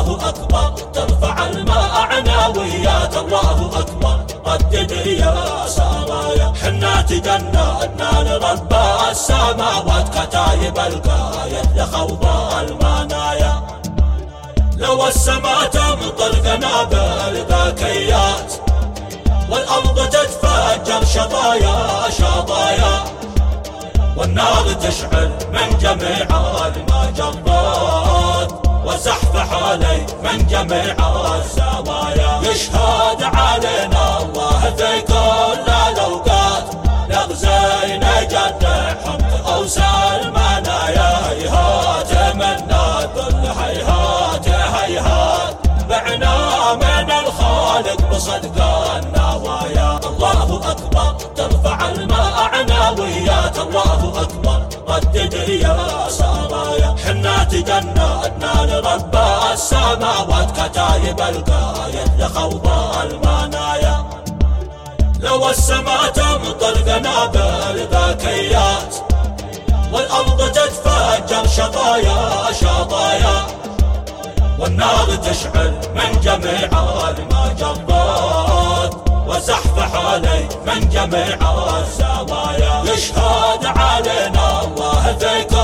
الله أكبر ترفع المعنويات، الله أكبر ردد يا سرايا. حنا تجندنا لرب السماوات كتايب القايد لخوض المنايا. لو السما تمطر قنابل ذكيات والأرض تتفجر شظايا شظايا، والنار تشعل من جميع المجرات، وزحف علي من جميع الزوايا. يشهد علينا الله في كل الأوقات، نغزينا جرحهم أوسى المنايا. هيهات منا الذل هيهات هيهات، بعنا من الخالق بصدق النوايا. الله أكبر ترفع المعنويات، الله أكبر ردد يا سرايا. حنا تجندنا لرب السماوات كتايب القايد لخوض المنايا. لو السما تمطر قنابل ذكيات والأرض تتفجر شظايا شظايا، والنار تشعل من جميع المجرات، وزحف علي من جميع الزوايا. يشهد علينا الله في